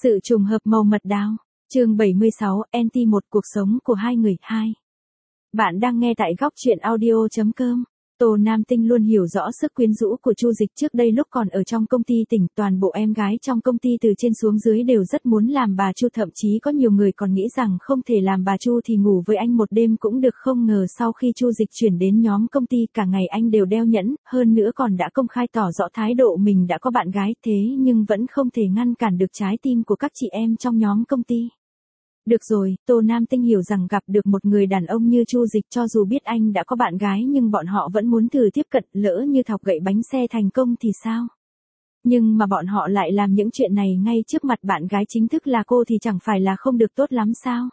Sự trùng hợp màu mật đào. Chương 76, NT1 cuộc sống của hai người 2. Bạn đang nghe tại góc truyện audio.com. Tô Nam Tinh luôn hiểu rõ sức quyến rũ của Chu Dịch. Trước đây lúc còn ở trong công ty tỉnh, toàn bộ em gái trong công ty từ trên xuống dưới đều rất muốn làm bà Chu, thậm chí có nhiều người còn nghĩ rằng không thể làm bà Chu thì ngủ với anh một đêm cũng được. Không ngờ sau khi Chu Dịch chuyển đến nhóm công ty, cả ngày anh đều đeo nhẫn, hơn nữa còn đã công khai tỏ rõ thái độ mình đã có bạn gái, thế nhưng vẫn không thể ngăn cản được trái tim của các chị em trong nhóm công ty. Được rồi, Tô Nam Tinh hiểu rằng gặp được một người đàn ông như Chu Dịch, cho dù biết anh đã có bạn gái nhưng bọn họ vẫn muốn thử tiếp cận, lỡ như thọc gậy bánh xe thành công thì sao? Nhưng mà bọn họ lại làm những chuyện này ngay trước mặt bạn gái chính thức là cô thì chẳng phải là không được tốt lắm sao?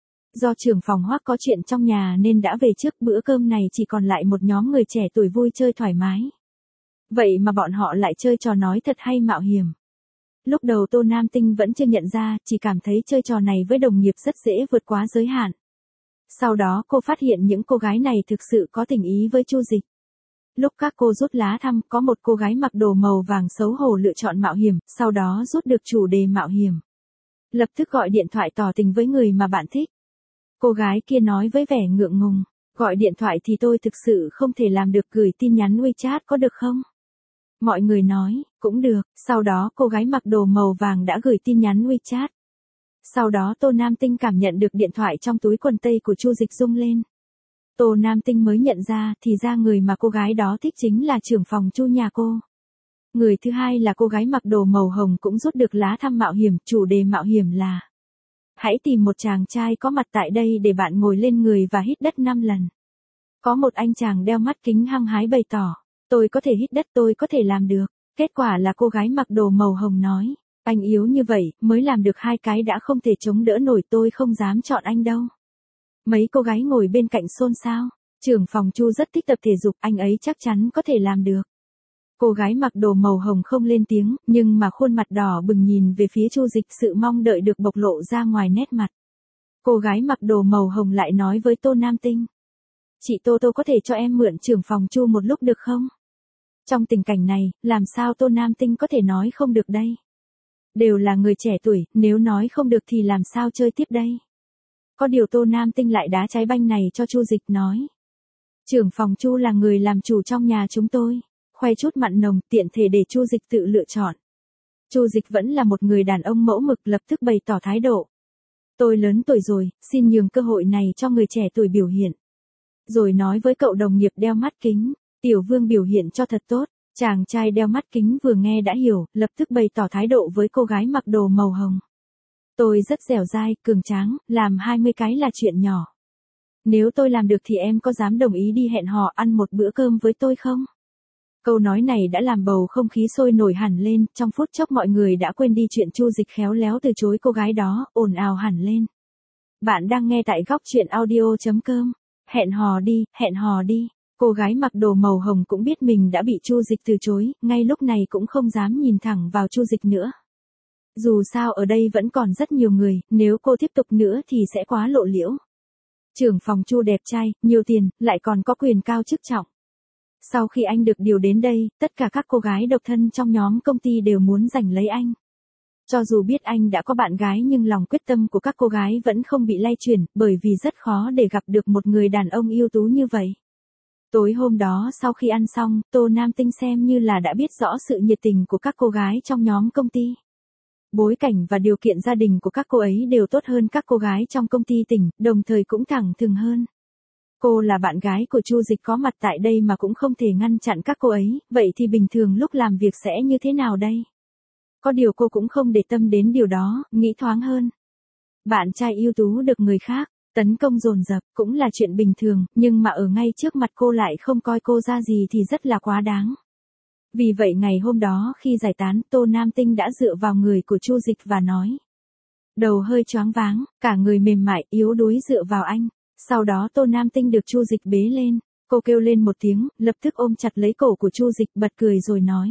Do trưởng phòng Hoắc có chuyện trong nhà nên đã về trước, bữa cơm này chỉ còn lại một nhóm người trẻ tuổi vui chơi thoải mái. Vậy mà bọn họ lại chơi trò nói thật hay mạo hiểm. Lúc đầu Tô Nam Tinh vẫn chưa nhận ra, chỉ cảm thấy chơi trò này với đồng nghiệp rất dễ vượt quá giới hạn. Sau đó cô phát hiện những cô gái này thực sự có tình ý với Chu Dịch. Lúc các cô rút lá thăm, có một cô gái mặc đồ màu vàng xấu hổ lựa chọn mạo hiểm, sau đó rút được chủ đề mạo hiểm. Lập tức gọi điện thoại tỏ tình với người mà bạn thích. Cô gái kia nói với vẻ ngượng ngùng, gọi điện thoại thì tôi thực sự không thể làm được, gửi tin nhắn WeChat có được không? Mọi người nói, cũng được, sau đó cô gái mặc đồ màu vàng đã gửi tin nhắn WeChat. Sau đó Tô Nam Tinh cảm nhận được điện thoại trong túi quần tây của Chu Dịch rung lên. Tô Nam Tinh mới nhận ra, thì ra người mà cô gái đó thích chính là trưởng phòng Chu nhà cô. Người thứ hai là cô gái mặc đồ màu hồng cũng rút được lá thăm mạo hiểm, chủ đề mạo hiểm là: hãy tìm một chàng trai có mặt tại đây để bạn ngồi lên người và hít đất 5 lần. Có một anh chàng đeo mắt kính hăng hái bày tỏ: tôi có thể hít đất, tôi có thể làm được. Kết quả là cô gái mặc đồ màu hồng nói: anh yếu như vậy, mới làm được 2 cái đã không thể chống đỡ nổi, tôi không dám chọn anh đâu. Mấy cô gái ngồi bên cạnh xôn xao. Trưởng phòng Chu rất thích tập thể dục, anh ấy chắc chắn có thể làm được. Cô gái mặc đồ màu hồng không lên tiếng, nhưng mà khuôn mặt đỏ bừng nhìn về phía Chu Dịch, sự mong đợi được bộc lộ ra ngoài nét mặt. Cô gái mặc đồ màu hồng lại nói với Tô Nam Tinh: chị Tô có thể cho em mượn trưởng phòng Chu một lúc được không? Trong tình cảnh này, làm sao Tô Nam Tinh có thể nói không được đây? Đều là người trẻ tuổi, nếu nói không được thì làm sao chơi tiếp đây? Có điều Tô Nam Tinh lại đá trái banh này cho Chu Dịch, nói: trưởng phòng Chu là người làm chủ trong nhà chúng tôi, khoe chút mặn nồng, tiện thể để Chu Dịch tự lựa chọn. Chu Dịch vẫn là một người đàn ông mẫu mực, lập tức bày tỏ thái độ: tôi lớn tuổi rồi, xin nhường cơ hội này cho người trẻ tuổi biểu hiện. Rồi nói với cậu đồng nghiệp đeo mắt kính: Tiểu Vương biểu hiện cho thật tốt. Chàng trai đeo mắt kính vừa nghe đã hiểu, lập tức bày tỏ thái độ với cô gái mặc đồ màu hồng: tôi rất dẻo dai, cường tráng, làm 20 cái là chuyện nhỏ. Nếu tôi làm được thì em có dám đồng ý đi hẹn hò ăn một bữa cơm với tôi không? Câu nói này đã làm bầu không khí sôi nổi hẳn lên, trong phút chốc mọi người đã quên đi chuyện Chu Dịch khéo léo từ chối cô gái đó, ồn ào hẳn lên. Bạn đang nghe tại góc truyện audio.com. Hẹn hò đi, hẹn hò đi. Cô gái mặc đồ màu hồng cũng biết mình đã bị Chu Dịch từ chối, ngay lúc này cũng không dám nhìn thẳng vào Chu Dịch nữa. Dù sao ở đây vẫn còn rất nhiều người, nếu cô tiếp tục nữa thì sẽ quá lộ liễu. Trưởng phòng Chu đẹp trai, nhiều tiền, lại còn có quyền cao chức trọng. Sau khi anh được điều đến đây, tất cả các cô gái độc thân trong nhóm công ty đều muốn giành lấy anh. Cho dù biết anh đã có bạn gái nhưng lòng quyết tâm của các cô gái vẫn không bị lay chuyển, bởi vì rất khó để gặp được một người đàn ông ưu tú như vậy. Tối hôm đó sau khi ăn xong, Tô Nam Tinh xem như là đã biết rõ sự nhiệt tình của các cô gái trong nhóm công ty. Bối cảnh và điều kiện gia đình của các cô ấy đều tốt hơn các cô gái trong công ty tỉnh, đồng thời cũng thẳng thừng hơn. Cô là bạn gái của Chu Dịch có mặt tại đây mà cũng không thể ngăn chặn các cô ấy, vậy thì bình thường lúc làm việc sẽ như thế nào đây? Có điều cô cũng không để tâm đến điều đó, nghĩ thoáng hơn. Bạn trai ưu tú được người khác tấn công dồn dập cũng là chuyện bình thường, nhưng mà ở ngay trước mặt cô lại không coi cô ra gì thì rất là quá đáng. Vì vậy ngày hôm đó khi giải tán, Tô Nam Tinh đã dựa vào người của Chu Dịch và nói: đầu hơi choáng váng, cả người mềm mại, yếu đuối dựa vào anh. Sau đó Tô Nam Tinh được Chu Dịch bế lên, cô kêu lên một tiếng, lập tức ôm chặt lấy cổ của Chu Dịch, bật cười rồi nói: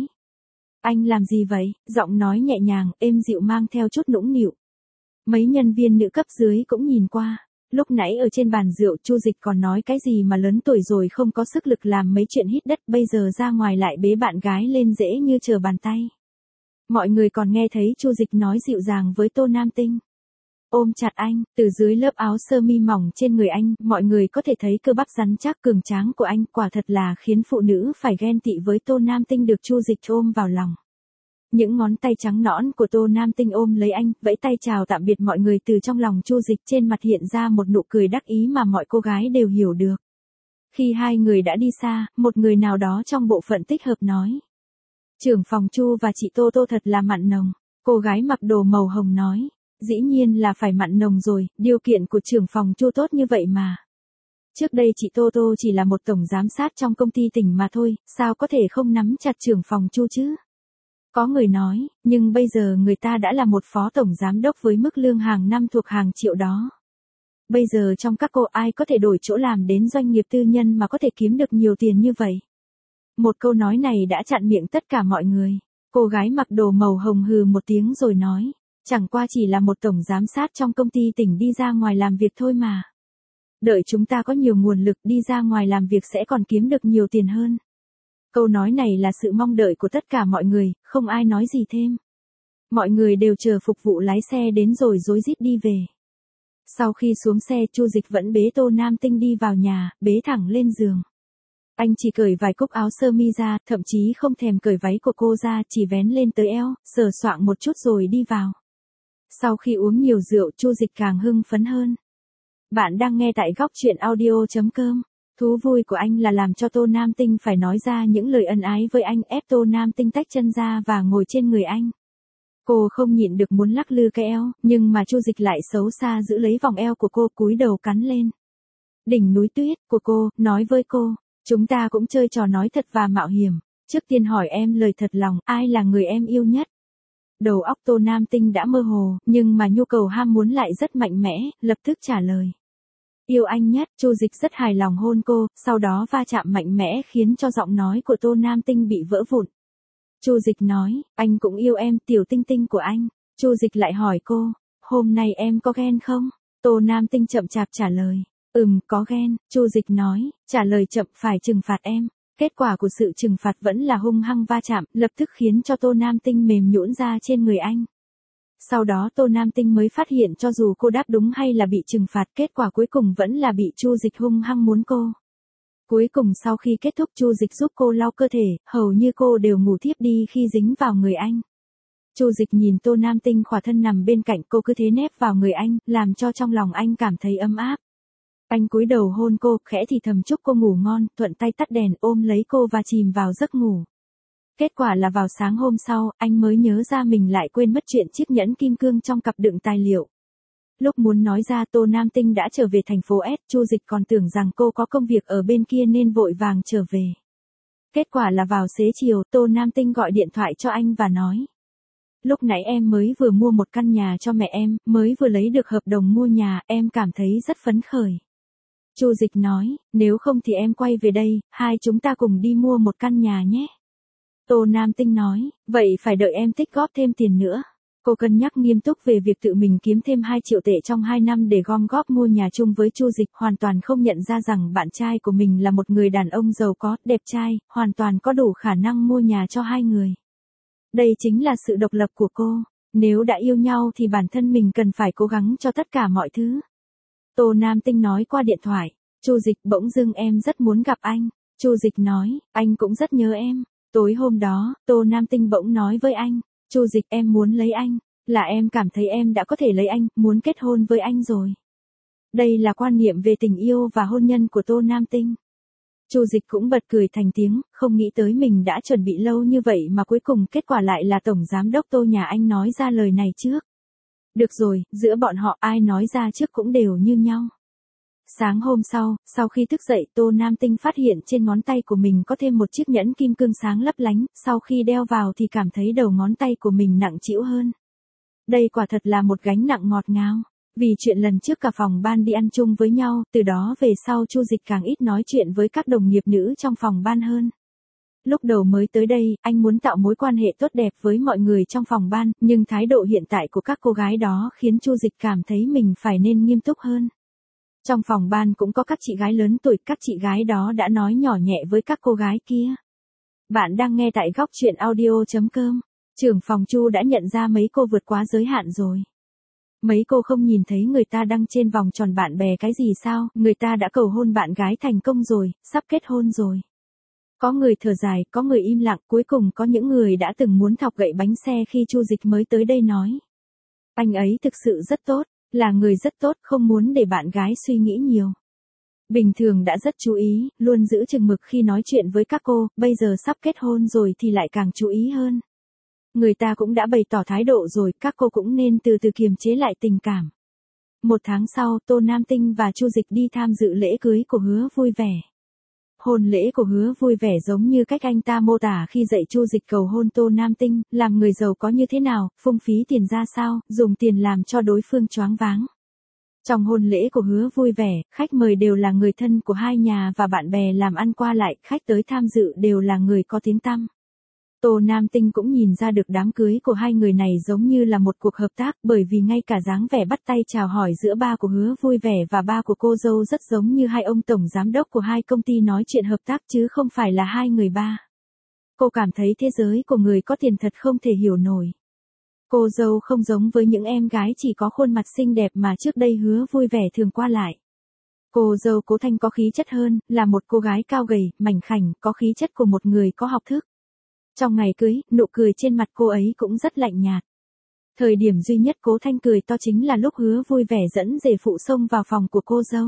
anh làm gì vậy? Giọng nói nhẹ nhàng, êm dịu mang theo chút nũng nịu. Mấy nhân viên nữ cấp dưới cũng nhìn qua. Lúc nãy ở trên bàn rượu Chu Dịch còn nói cái gì mà lớn tuổi rồi không có sức lực làm mấy chuyện hít đất, bây giờ ra ngoài lại bế bạn gái lên dễ như trở bàn tay. Mọi người còn nghe thấy Chu Dịch nói dịu dàng với Tô Nam Tinh. Ôm chặt anh, từ dưới lớp áo sơ mi mỏng trên người anh, mọi người có thể thấy cơ bắp rắn chắc cường tráng của anh, quả thật là khiến phụ nữ phải ghen tị với Tô Nam Tinh được Chu Dịch ôm vào lòng. Những ngón tay trắng nõn của Tô Nam Tinh ôm lấy anh, vẫy tay chào tạm biệt mọi người từ trong lòng Chu Dịch, trên mặt hiện ra một nụ cười đắc ý mà mọi cô gái đều hiểu được. Khi hai người đã đi xa, một người nào đó trong bộ phận tích hợp nói. Trưởng phòng Chu và chị Tô Tô thật là mặn nồng. Cô gái mặc đồ màu hồng nói. Dĩ nhiên là phải mặn nồng rồi, điều kiện của trưởng phòng Chu tốt như vậy mà. Trước đây chị Tô Tô chỉ là một tổng giám sát trong công ty tỉnh mà thôi, sao có thể không nắm chặt trưởng phòng Chu chứ? Có người nói, nhưng bây giờ người ta đã là một phó tổng giám đốc với mức lương hàng năm thuộc hàng triệu đó. Bây giờ trong các cô ai có thể đổi chỗ làm đến doanh nghiệp tư nhân mà có thể kiếm được nhiều tiền như vậy? Một câu nói này đã chặn miệng tất cả mọi người. Cô gái mặc đồ màu hồng hừ một tiếng rồi nói. Chẳng qua chỉ là một tổng giám sát trong công ty tỉnh đi ra ngoài làm việc thôi mà. Đợi chúng ta có nhiều nguồn lực đi ra ngoài làm việc sẽ còn kiếm được nhiều tiền hơn. Câu nói này là sự mong đợi của tất cả mọi người, không ai nói gì thêm. Mọi người đều chờ phục vụ lái xe đến rồi rối rít đi về. Sau khi xuống xe Chu Dịch vẫn bế Tô Nam Tinh đi vào nhà, bế thẳng lên giường. Anh chỉ cởi vài cúc áo sơ mi ra, thậm chí không thèm cởi váy của cô ra, chỉ vén lên tới eo, sờ soạng một chút rồi đi vào. Sau khi uống nhiều rượu Chu Dịch càng hưng phấn hơn. Bạn đang nghe tại góc truyện audio.com. Thú vui của anh là làm cho Tô Nam Tinh phải nói ra những lời ân ái với anh, ép Tô Nam Tinh tách chân ra và ngồi trên người anh. Cô không nhịn được muốn lắc lư cái eo, nhưng mà Chu Dịch lại xấu xa giữ lấy vòng eo của cô, cúi đầu cắn lên. Đỉnh núi tuyết của cô, nói với cô, chúng ta cũng chơi trò nói thật và mạo hiểm. Trước tiên hỏi em lời thật lòng, ai là người em yêu nhất? Đầu óc Tô Nam Tinh đã mơ hồ, nhưng mà nhu cầu ham muốn lại rất mạnh mẽ, lập tức trả lời. Yêu anh nhất, Chu Dịch rất hài lòng hôn cô, sau đó va chạm mạnh mẽ khiến cho giọng nói của Tô Nam Tinh bị vỡ vụn. Chu Dịch nói, anh cũng yêu em, tiểu tinh tinh của anh. Chu Dịch lại hỏi cô, hôm nay em có ghen không? Tô Nam Tinh chậm chạp trả lời, có ghen. Chu Dịch nói, trả lời chậm phải trừng phạt em. Kết quả của sự trừng phạt vẫn là hung hăng va chạm, lập tức khiến cho Tô Nam Tinh mềm nhũn ra trên người anh. Sau đó Tô Nam Tinh mới phát hiện cho dù cô đáp đúng hay là bị trừng phạt, kết quả cuối cùng vẫn là bị Chu Dịch hung hăng muốn cô. Cuối cùng sau khi kết thúc Chu Dịch giúp cô lau cơ thể, hầu như cô đều ngủ thiếp đi khi dính vào người anh. Chu Dịch nhìn Tô Nam Tinh khỏa thân nằm bên cạnh cô cứ thế nép vào người anh, làm cho trong lòng anh cảm thấy ấm áp. Anh cúi đầu hôn cô, khẽ thì thầm chúc cô ngủ ngon, thuận tay tắt đèn ôm lấy cô và chìm vào giấc ngủ. Kết quả là vào sáng hôm sau, anh mới nhớ ra mình lại quên mất chuyện chiếc nhẫn kim cương trong cặp đựng tài liệu. Lúc muốn nói ra Tô Nam Tinh đã trở về thành phố S, Chu Dịch còn tưởng rằng cô có công việc ở bên kia nên vội vàng trở về. Kết quả là vào xế chiều, Tô Nam Tinh gọi điện thoại cho anh và nói. Lúc nãy em mới vừa mua một căn nhà cho mẹ em, mới vừa lấy được hợp đồng mua nhà, em cảm thấy rất phấn khởi. Chu Dịch nói, nếu không thì em quay về đây, hai chúng ta cùng đi mua một căn nhà nhé. Tô Nam Tinh nói, vậy phải đợi em tích góp thêm tiền nữa. Cô cân nhắc nghiêm túc về việc tự mình kiếm thêm 2 triệu tệ trong 2 năm để gom góp mua nhà chung với Chu Dịch, hoàn toàn không nhận ra rằng bạn trai của mình là một người đàn ông giàu có, đẹp trai, hoàn toàn có đủ khả năng mua nhà cho hai người. Đây chính là sự độc lập của cô. Nếu đã yêu nhau thì bản thân mình cần phải cố gắng cho tất cả mọi thứ. Tô Nam Tinh nói qua điện thoại, Chu Dịch bỗng dưng em rất muốn gặp anh. Chu Dịch nói, anh cũng rất nhớ em. Tối hôm đó, Tô Nam Tinh bỗng nói với anh, Chu Dịch em muốn lấy anh, là em cảm thấy em đã có thể lấy anh, muốn kết hôn với anh rồi. Đây là quan niệm về tình yêu và hôn nhân của Tô Nam Tinh. Chu Dịch cũng bật cười thành tiếng, không nghĩ tới mình đã chuẩn bị lâu như vậy mà cuối cùng kết quả lại là tổng giám đốc Tô nhà anh nói ra lời này trước. Được rồi, giữa bọn họ ai nói ra trước cũng đều như nhau. Sáng hôm sau khi thức dậy Tô Nam Tinh phát hiện trên ngón tay của mình có thêm một chiếc nhẫn kim cương sáng lấp lánh, sau khi đeo vào thì cảm thấy đầu ngón tay của mình nặng trĩu hơn. Đây quả thật là một gánh nặng ngọt ngào. Vì chuyện lần trước cả phòng ban đi ăn chung với nhau, từ đó về sau Chu Dịch càng ít nói chuyện với các đồng nghiệp nữ trong phòng ban hơn. Lúc đầu mới tới đây, anh muốn tạo mối quan hệ tốt đẹp với mọi người trong phòng ban, nhưng thái độ hiện tại của các cô gái đó khiến Chu Dịch cảm thấy mình phải nên nghiêm túc hơn. Trong phòng ban cũng có các chị gái lớn tuổi, các chị gái đó đã nói nhỏ nhẹ với các cô gái kia. Bạn đang nghe tại góc truyện audio.com. Trưởng phòng Chu đã nhận ra mấy cô vượt quá giới hạn rồi. Mấy cô không nhìn thấy người ta đăng trên vòng tròn bạn bè cái gì sao, người ta đã cầu hôn bạn gái thành công rồi, sắp kết hôn rồi. Có người thở dài, có người im lặng, cuối cùng có những người đã từng muốn thọc gậy bánh xe khi Chu Dịch mới tới đây nói. Anh ấy thực sự rất tốt, là người rất tốt, không muốn để bạn gái suy nghĩ nhiều. Bình thường đã rất chú ý, luôn giữ chừng mực khi nói chuyện với các cô, bây giờ sắp kết hôn rồi thì lại càng chú ý hơn. Người ta cũng đã bày tỏ thái độ rồi, các cô cũng nên từ từ kiềm chế lại tình cảm. 1 tháng sau, Tô Nam Tinh và Chu Dịch đi tham dự lễ cưới của Hứa Vui Vẻ. Hôn lễ của Hứa Vui Vẻ giống như cách anh ta mô tả khi dạy Chu Dịch cầu hôn Tô Nam Tinh, làm người giàu có như thế nào, phung phí tiền ra sao, dùng tiền làm cho đối phương choáng váng. Trong hôn lễ của Hứa Vui Vẻ, khách mời đều là người thân của hai nhà và bạn bè làm ăn qua lại, khách tới tham dự đều là người có tiếng tăm. Tô Nam Tinh cũng nhìn ra được đám cưới của hai người này giống như là một cuộc hợp tác, bởi vì ngay cả dáng vẻ bắt tay chào hỏi giữa ba của Hứa Vui Vẻ và ba của cô dâu rất giống như hai ông tổng giám đốc của hai công ty nói chuyện hợp tác chứ không phải là hai người ba. Cô cảm thấy thế giới của người có tiền thật không thể hiểu nổi. Cô dâu không giống với những em gái chỉ có khuôn mặt xinh đẹp mà trước đây Hứa Vui Vẻ thường qua lại. Cô dâu Cố Thanh có khí chất hơn, là một cô gái cao gầy, mảnh khảnh, có khí chất của một người có học thức. Trong ngày cưới, nụ cười trên mặt cô ấy cũng rất lạnh nhạt. Thời điểm duy nhất Cố Thanh cười to chính là lúc Hứa Vui Vẻ dẫn rể phụ xông vào phòng của cô dâu.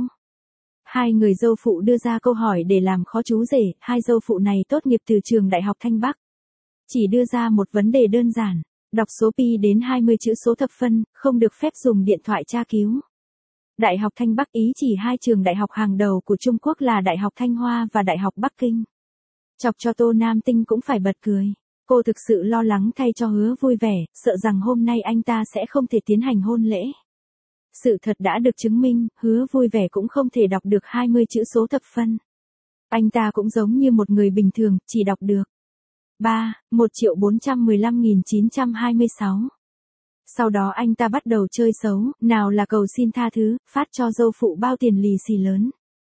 Hai người dâu phụ đưa ra câu hỏi để làm khó chú rể, hai dâu phụ này tốt nghiệp từ trường Đại học Thanh Bắc. Chỉ đưa ra một vấn đề đơn giản, đọc số pi đến 20 chữ số thập phân, không được phép dùng điện thoại tra cứu. Đại học Thanh Bắc ý chỉ hai trường đại học hàng đầu của Trung Quốc là Đại học Thanh Hoa và Đại học Bắc Kinh. Chọc cho Tô Nam Tinh cũng phải bật cười. Cô thực sự lo lắng thay cho Hứa Vui Vẻ, sợ rằng hôm nay anh ta sẽ không thể tiến hành hôn lễ. Sự thật đã được chứng minh, Hứa Vui Vẻ cũng không thể đọc được 20 chữ số thập phân. Anh ta cũng giống như một người bình thường, chỉ đọc được 1.415.926. Sau đó anh ta bắt đầu chơi xấu, nào là cầu xin tha thứ, phát cho dâu phụ bao tiền lì xì lớn.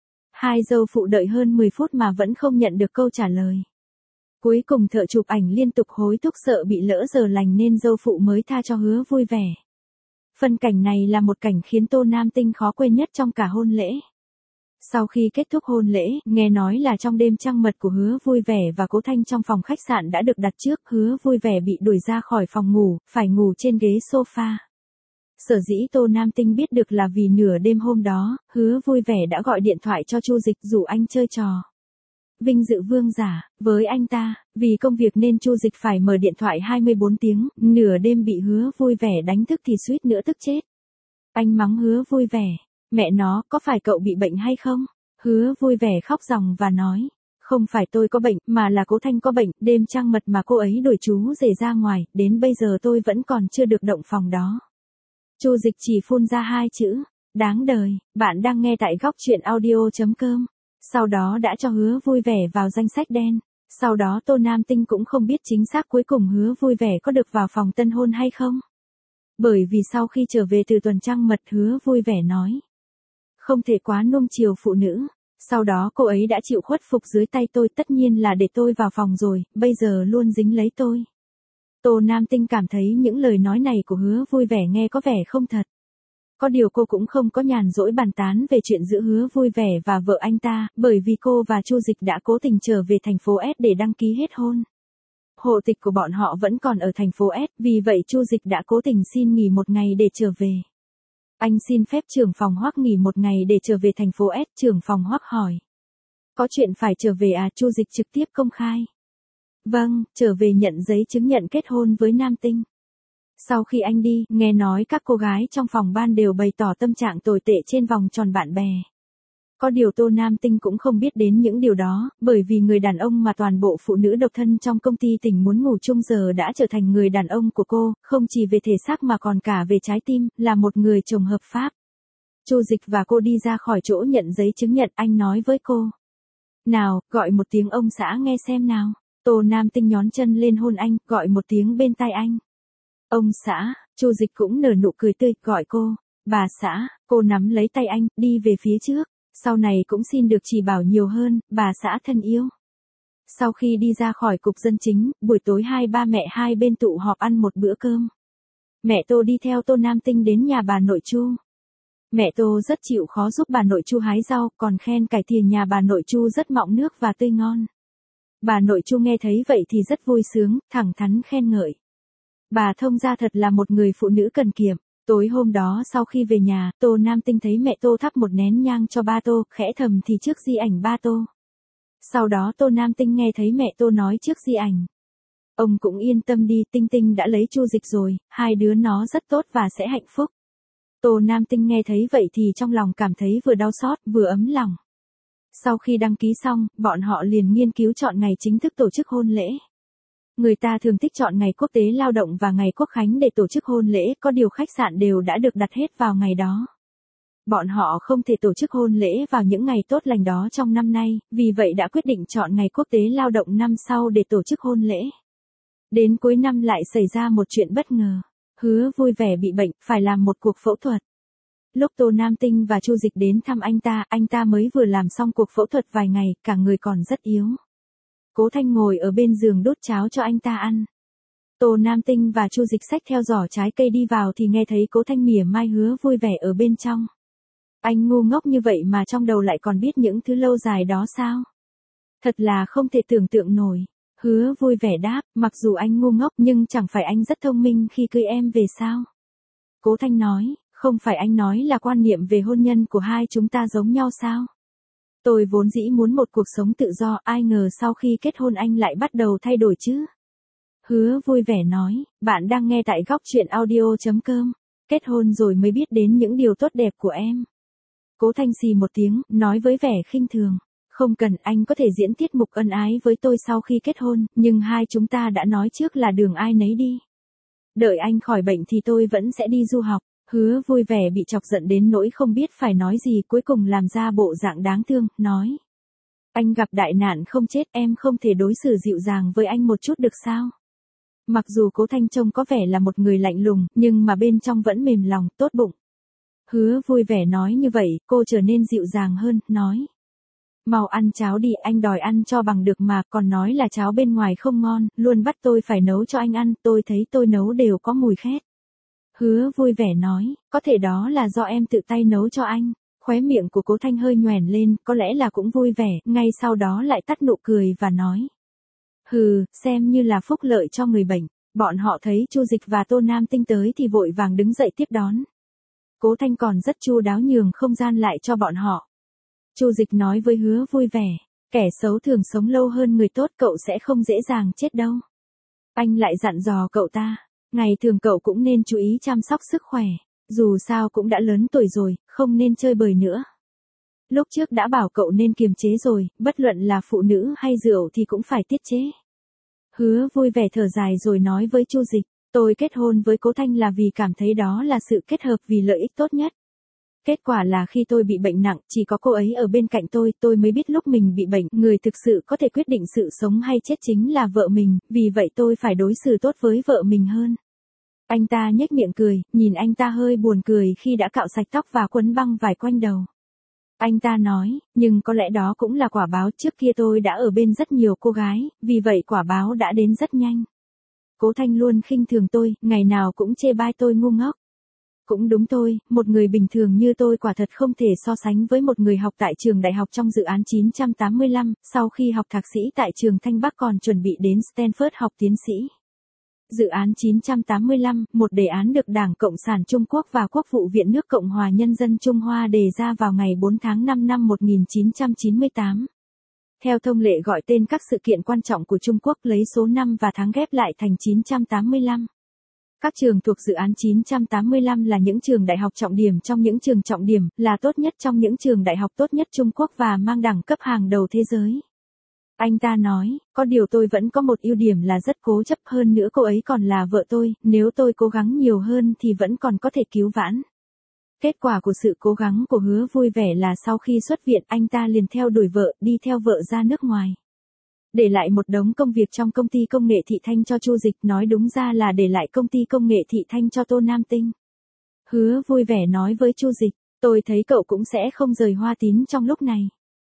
Hai dâu phụ đợi hơn 10 phút mà vẫn không nhận được câu trả lời. Cuối cùng thợ chụp ảnh liên tục hối thúc sợ bị lỡ giờ lành nên dâu phụ mới tha cho Hứa Vui Vẻ. Phân cảnh này là một cảnh khiến Tô Nam Tinh khó quên nhất trong cả hôn lễ. Sau khi kết thúc hôn lễ, nghe nói là trong đêm trăng mật của Hứa Vui Vẻ và Cố Thanh trong phòng khách sạn đã được đặt trước, Hứa Vui Vẻ bị đuổi ra khỏi phòng ngủ, phải ngủ trên ghế sofa. Sở dĩ Tô Nam Tinh biết được là vì nửa đêm hôm đó, Hứa Vui Vẻ đã gọi điện thoại cho Chu Dịch rủ anh chơi trò vinh dự vương giả, với anh ta, vì công việc nên Chu Dịch phải mở điện thoại 24 tiếng, nửa đêm bị Hứa Vui Vẻ đánh thức thì suýt nữa tức chết. Anh mắng Hứa Vui Vẻ, mẹ nó, có phải cậu bị bệnh hay không? Hứa Vui Vẻ khóc ròng và nói, không phải tôi có bệnh, mà là Cố Thanh có bệnh, đêm trăng mật mà cô ấy đuổi chú rể ra ngoài, đến bây giờ tôi vẫn còn chưa được động phòng đó. Chu Dịch chỉ phun ra hai chữ, đáng đời. Bạn đang nghe tại góc truyện audio.com. Sau đó đã cho Hứa Vui Vẻ vào danh sách đen. Sau đó Tô Nam Tinh cũng không biết chính xác cuối cùng Hứa Vui Vẻ có được vào phòng tân hôn hay không. Bởi vì sau khi trở về từ tuần trăng mật Hứa Vui Vẻ nói, không thể quá nuông chiều phụ nữ. Sau đó cô ấy đã chịu khuất phục dưới tay tôi, tất nhiên là để tôi vào phòng rồi, bây giờ luôn dính lấy tôi. Tô Nam Tinh cảm thấy những lời nói này của Hứa Vui Vẻ nghe có vẻ không thật. Có điều cô cũng không có nhàn rỗi bàn tán về chuyện giữa Hứa Vui Vẻ và vợ anh ta, bởi vì cô và Chu Dịch đã cố tình trở về thành phố S để đăng ký hết hôn. Hộ tịch của bọn họ vẫn còn ở thành phố S, vì vậy Chu Dịch đã cố tình xin nghỉ một ngày để trở về. Anh xin phép trưởng phòng Hoắc nghỉ một ngày để trở về thành phố S, trưởng phòng Hoắc hỏi. Có chuyện phải trở về à? Chu Dịch trực tiếp công khai. Vâng, trở về nhận giấy chứng nhận kết hôn với Nam Tinh. Sau khi anh đi, nghe nói các cô gái trong phòng ban đều bày tỏ tâm trạng tồi tệ trên vòng tròn bạn bè. Có điều Tô Nam Tinh cũng không biết đến những điều đó, bởi vì người đàn ông mà toàn bộ phụ nữ độc thân trong công ty tỉnh muốn ngủ chung giờ đã trở thành người đàn ông của cô, không chỉ về thể xác mà còn cả về trái tim, là một người chồng hợp pháp. Chu Dịch và cô đi ra khỏi chỗ nhận giấy chứng nhận, anh nói với cô. Nào, gọi một tiếng ông xã nghe xem nào. Tô Nam Tinh nhón chân lên hôn anh, gọi một tiếng bên tai anh. Ông xã. Chu Dịch cũng nở nụ cười tươi, gọi cô. Bà xã. Cô nắm lấy tay anh, đi về phía trước. Sau này cũng xin được chỉ bảo nhiều hơn, bà xã thân yêu. Sau khi đi ra khỏi cục dân chính, buổi tối hai ba mẹ hai bên tụ họp ăn một bữa cơm. Mẹ Tô đi theo Tô Nam Tinh đến nhà bà nội Chu. Mẹ Tô rất chịu khó giúp bà nội Chu hái rau, còn khen cải thìa nhà bà nội Chu rất mọng nước và tươi ngon. Bà nội Chu nghe thấy vậy thì rất vui sướng, thẳng thắn khen ngợi. Bà thông gia thật là một người phụ nữ cần kiệm. Tối hôm đó sau khi về nhà, Tô Nam Tinh thấy mẹ Tô thắp một nén nhang cho ba Tô, khẽ thầm thì trước di ảnh ba Tô. Sau đó Tô Nam Tinh nghe thấy mẹ Tô nói trước di ảnh. Ông cũng yên tâm đi, Tinh Tinh đã lấy Chu Dịch rồi, hai đứa nó rất tốt và sẽ hạnh phúc. Tô Nam Tinh nghe thấy vậy thì trong lòng cảm thấy vừa đau xót, vừa ấm lòng. Sau khi đăng ký xong, bọn họ liền nghiên cứu chọn ngày chính thức tổ chức hôn lễ. Người ta thường thích chọn ngày quốc tế lao động và ngày quốc khánh để tổ chức hôn lễ, có điều khách sạn đều đã được đặt hết vào ngày đó. Bọn họ không thể tổ chức hôn lễ vào những ngày tốt lành đó trong năm nay, vì vậy đã quyết định chọn ngày quốc tế lao động năm sau để tổ chức hôn lễ. Đến cuối năm lại xảy ra một chuyện bất ngờ. Hứa Vui Vẻ bị bệnh, phải làm một cuộc phẫu thuật. Lúc Tô Nam Tinh và Chu Dịch đến thăm anh ta mới vừa làm xong cuộc phẫu thuật vài ngày, cả người còn rất yếu. Cố Thanh ngồi ở bên giường đốt cháo cho anh ta ăn. Tô Nam Tinh và Chu Dịch xách theo giỏ trái cây đi vào thì nghe thấy Cố Thanh mỉa mai Hứa Vui Vẻ ở bên trong. Anh ngu ngốc như vậy mà trong đầu lại còn biết những thứ lâu dài đó sao? Thật là không thể tưởng tượng nổi. Hứa Vui Vẻ đáp, mặc dù anh ngu ngốc nhưng chẳng phải anh rất thông minh khi cưới em về sao? Cố Thanh nói, không phải anh nói là quan niệm về hôn nhân của hai chúng ta giống nhau sao? Tôi vốn dĩ muốn một cuộc sống tự do, ai ngờ sau khi kết hôn anh lại bắt đầu thay đổi chứ? Hứa Vui Vẻ nói, bạn đang nghe tại góc truyện audio.com. Kết hôn rồi mới biết đến những điều tốt đẹp của em. Cố Thanh xì một tiếng, nói với vẻ khinh thường. Không cần, anh có thể diễn tiết mục ân ái với tôi sau khi kết hôn, nhưng hai chúng ta đã nói trước là đường ai nấy đi. Đợi anh khỏi bệnh thì tôi vẫn sẽ đi du học. Hứa Vui Vẻ bị chọc giận đến nỗi không biết phải nói gì, cuối cùng làm ra bộ dạng đáng thương, nói. Anh gặp đại nạn không chết, em không thể đối xử dịu dàng với anh một chút được sao? Mặc dù Cố Thanh trông có vẻ là một người lạnh lùng, nhưng mà bên trong vẫn mềm lòng, tốt bụng. Hứa Vui Vẻ nói như vậy, cô trở nên dịu dàng hơn, nói. Mau ăn cháo đi, anh đòi ăn cho bằng được mà, còn nói là cháo bên ngoài không ngon, luôn bắt tôi phải nấu cho anh ăn, tôi thấy tôi nấu đều có mùi khét. Hứa Vui Vẻ nói, có thể đó là do em tự tay nấu cho anh. Khóe miệng của Cố Thanh hơi nhoẻn lên, có lẽ là cũng vui vẻ, ngay sau đó lại tắt nụ cười và nói. Hừ, xem như là phúc lợi cho người bệnh. Bọn họ thấy Chu Dịch và Tô Nam Tinh tới thì vội vàng đứng dậy tiếp đón. Cố Thanh còn rất chu đáo nhường không gian lại cho bọn họ. Chu Dịch nói với Hứa Vui Vẻ, kẻ xấu thường sống lâu hơn người tốt, cậu sẽ không dễ dàng chết đâu. Anh lại dặn dò cậu ta, ngày thường cậu cũng nên chú ý chăm sóc sức khỏe, dù sao cũng đã lớn tuổi rồi, không nên chơi bời nữa. Lúc trước đã bảo cậu nên kiềm chế rồi, bất luận là phụ nữ hay rượu thì cũng phải tiết chế. Hứa Vui Vẻ thở dài rồi nói với Chu Dịch, tôi kết hôn với Cố Thanh là vì cảm thấy đó là sự kết hợp vì lợi ích tốt nhất. Kết quả là khi tôi bị bệnh nặng, chỉ có cô ấy ở bên cạnh tôi mới biết lúc mình bị bệnh, người thực sự có thể quyết định sự sống hay chết chính là vợ mình, vì vậy tôi phải đối xử tốt với vợ mình hơn. Anh ta nhếch miệng cười, nhìn anh ta hơi buồn cười khi đã cạo sạch tóc và quấn băng vải quanh đầu. Anh ta nói, nhưng có lẽ đó cũng là quả báo, trước kia tôi đã ở bên rất nhiều cô gái, vì vậy quả báo đã đến rất nhanh. Cố Thanh luôn khinh thường tôi, ngày nào cũng chê bai tôi ngu ngốc. Cũng đúng tôi, một người bình thường như tôi quả thật không thể so sánh với một người học tại trường đại học trong dự án 985, sau khi học thạc sĩ tại trường Thanh Bắc còn chuẩn bị đến Stanford học tiến sĩ. Dự án 985, một đề án được Đảng Cộng sản Trung Quốc và Quốc vụ Viện nước Cộng hòa Nhân dân Trung Hoa đề ra vào ngày 4 tháng 5 năm 1998. Theo thông lệ gọi tên các sự kiện quan trọng của Trung Quốc lấy số năm và tháng ghép lại thành 985. Các trường thuộc dự án 985 là những trường đại học trọng điểm trong những trường trọng điểm, là tốt nhất trong những trường đại học tốt nhất Trung Quốc và mang đẳng cấp hàng đầu thế giới. Anh ta nói, có điều tôi vẫn có một ưu điểm là rất cố chấp, hơn nữa cô ấy còn là vợ tôi, nếu tôi cố gắng nhiều hơn thì vẫn còn có thể cứu vãn. Kết quả của sự cố gắng của Hứa Vui Vẻ là sau khi xuất viện anh ta liền theo đuổi vợ, đi theo vợ ra nước ngoài. Để lại một đống công việc trong công ty công nghệ Thị Thanh cho Chu Dịch, nói đúng ra là để lại công ty công nghệ Thị Thanh cho Tô Nam Tinh. Hứa Vui Vẻ nói với Chu Dịch, tôi thấy cậu cũng sẽ không rời Hoa Tín trong lúc này.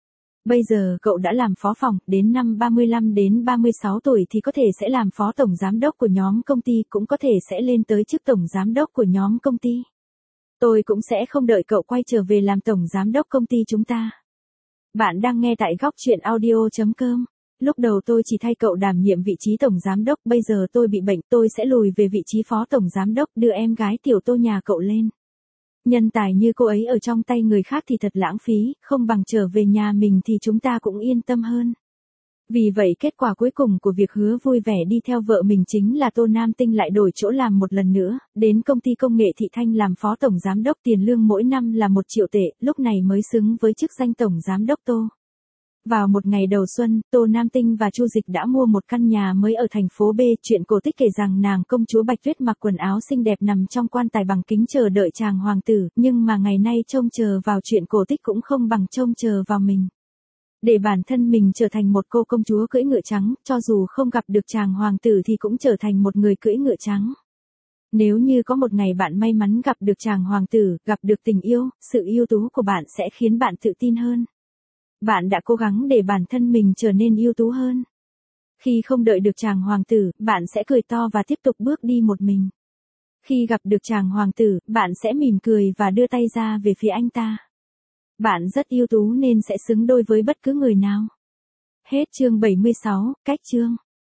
Bây giờ cậu đã làm phó phòng, đến năm 35 đến 36 tuổi thì có thể sẽ làm phó tổng giám đốc của nhóm công ty, cũng có thể sẽ lên tới chức tổng giám đốc của nhóm công ty. Tôi cũng sẽ không đợi cậu quay trở về làm tổng giám đốc công ty chúng ta. Bạn đang nghe tại góc chuyện audio.com. Lúc đầu tôi chỉ thay cậu đảm nhiệm vị trí tổng giám đốc, bây giờ tôi bị bệnh, tôi sẽ lùi về vị trí phó tổng giám đốc, đưa em gái tiểu Tô nhà cậu lên. Nhân tài như cô ấy ở trong tay người khác thì thật lãng phí, không bằng trở về nhà mình thì chúng ta cũng yên tâm hơn. Vì vậy kết quả cuối cùng của việc Hứa vui vẻ đi theo vợ mình chính là Tô Nam Tinh lại đổi chỗ làm một lần nữa, đến công ty công nghệ Thị Thanh làm phó tổng giám đốc, tiền lương mỗi năm là 1 triệu tệ, lúc này mới xứng với chức danh tổng giám đốc Tô. Vào một ngày đầu xuân, Tô Nam Tinh và Chu Dịch đã mua một căn nhà mới ở thành phố B. Chuyện cổ tích kể rằng nàng công chúa Bạch Tuyết mặc quần áo xinh đẹp nằm trong quan tài bằng kính chờ đợi chàng hoàng tử, nhưng mà ngày nay trông chờ vào chuyện cổ tích cũng không bằng trông chờ vào mình. Để bản thân mình trở thành một cô công chúa cưỡi ngựa trắng, cho dù không gặp được chàng hoàng tử thì cũng trở thành một người cưỡi ngựa trắng. Nếu như có một ngày bạn may mắn gặp được chàng hoàng tử, gặp được tình yêu, sự ưu tú của bạn sẽ khiến bạn tự tin hơn. Bạn đã cố gắng để bản thân mình trở nên ưu tú hơn. Khi không đợi được chàng hoàng tử, bạn sẽ cười to và tiếp tục bước đi một mình. Khi gặp được chàng hoàng tử, bạn sẽ mỉm cười và đưa tay ra về phía anh ta. Bạn rất ưu tú nên sẽ xứng đôi với bất cứ người nào. Hết chương 76, cách chương.